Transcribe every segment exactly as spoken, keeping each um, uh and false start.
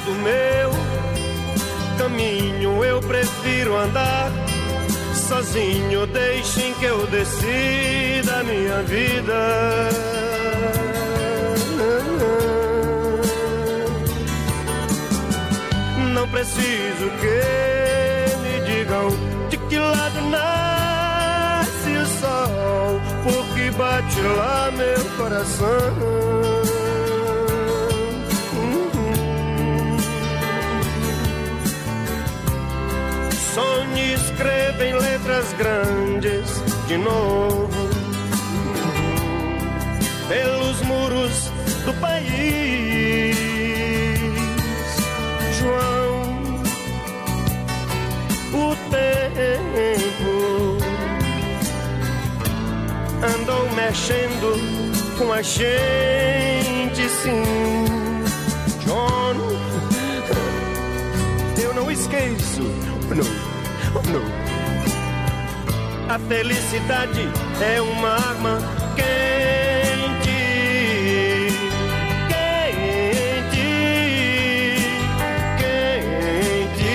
do meu caminho eu prefiro andar sozinho, deixem que eu decida a minha vida. Não preciso que me digam de que lado nasce o sol, porque bate lá meu coração. Sonhe, escreva em letras grandes de novo pelos muros do país. João, o tempo andou mexendo com a gente, sim. John, eu não esqueço. Não, não. A felicidade é uma arma quente, quente, quente.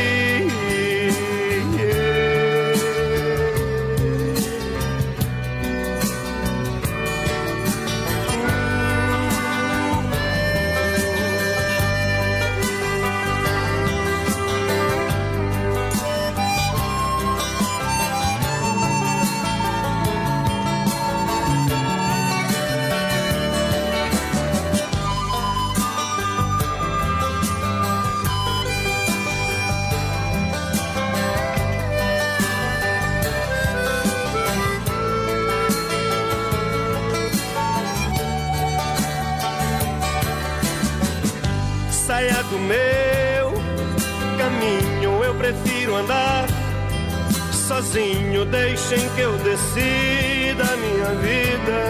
Saia do meu caminho, eu prefiro andar sozinho, deixem que eu decida a minha vida.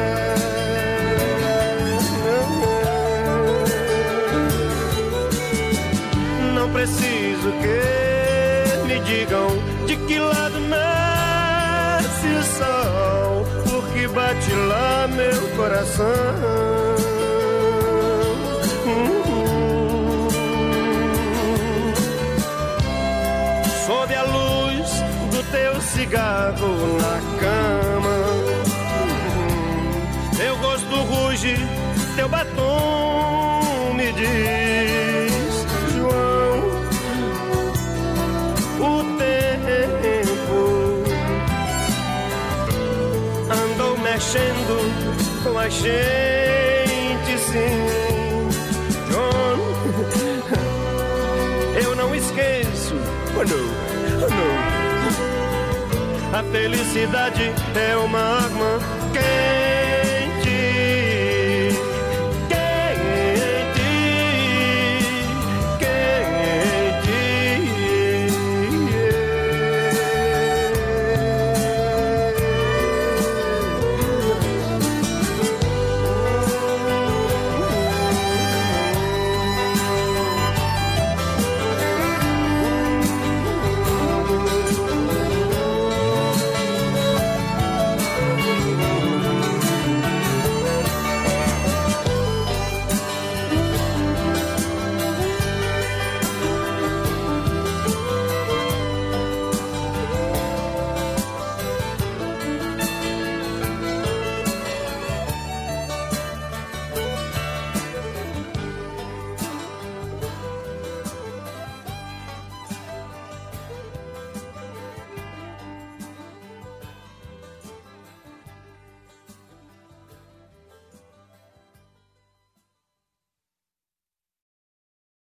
Não preciso que me digam de que lado nasce o sol, porque bate lá meu coração. Sob a luz do teu cigarro na cama, teu gosto ruge, teu batom me diz, João, o tempo andou mexendo com a gente, sim. John, eu não esqueço. Oh não, oh não. A felicidade é uma arma que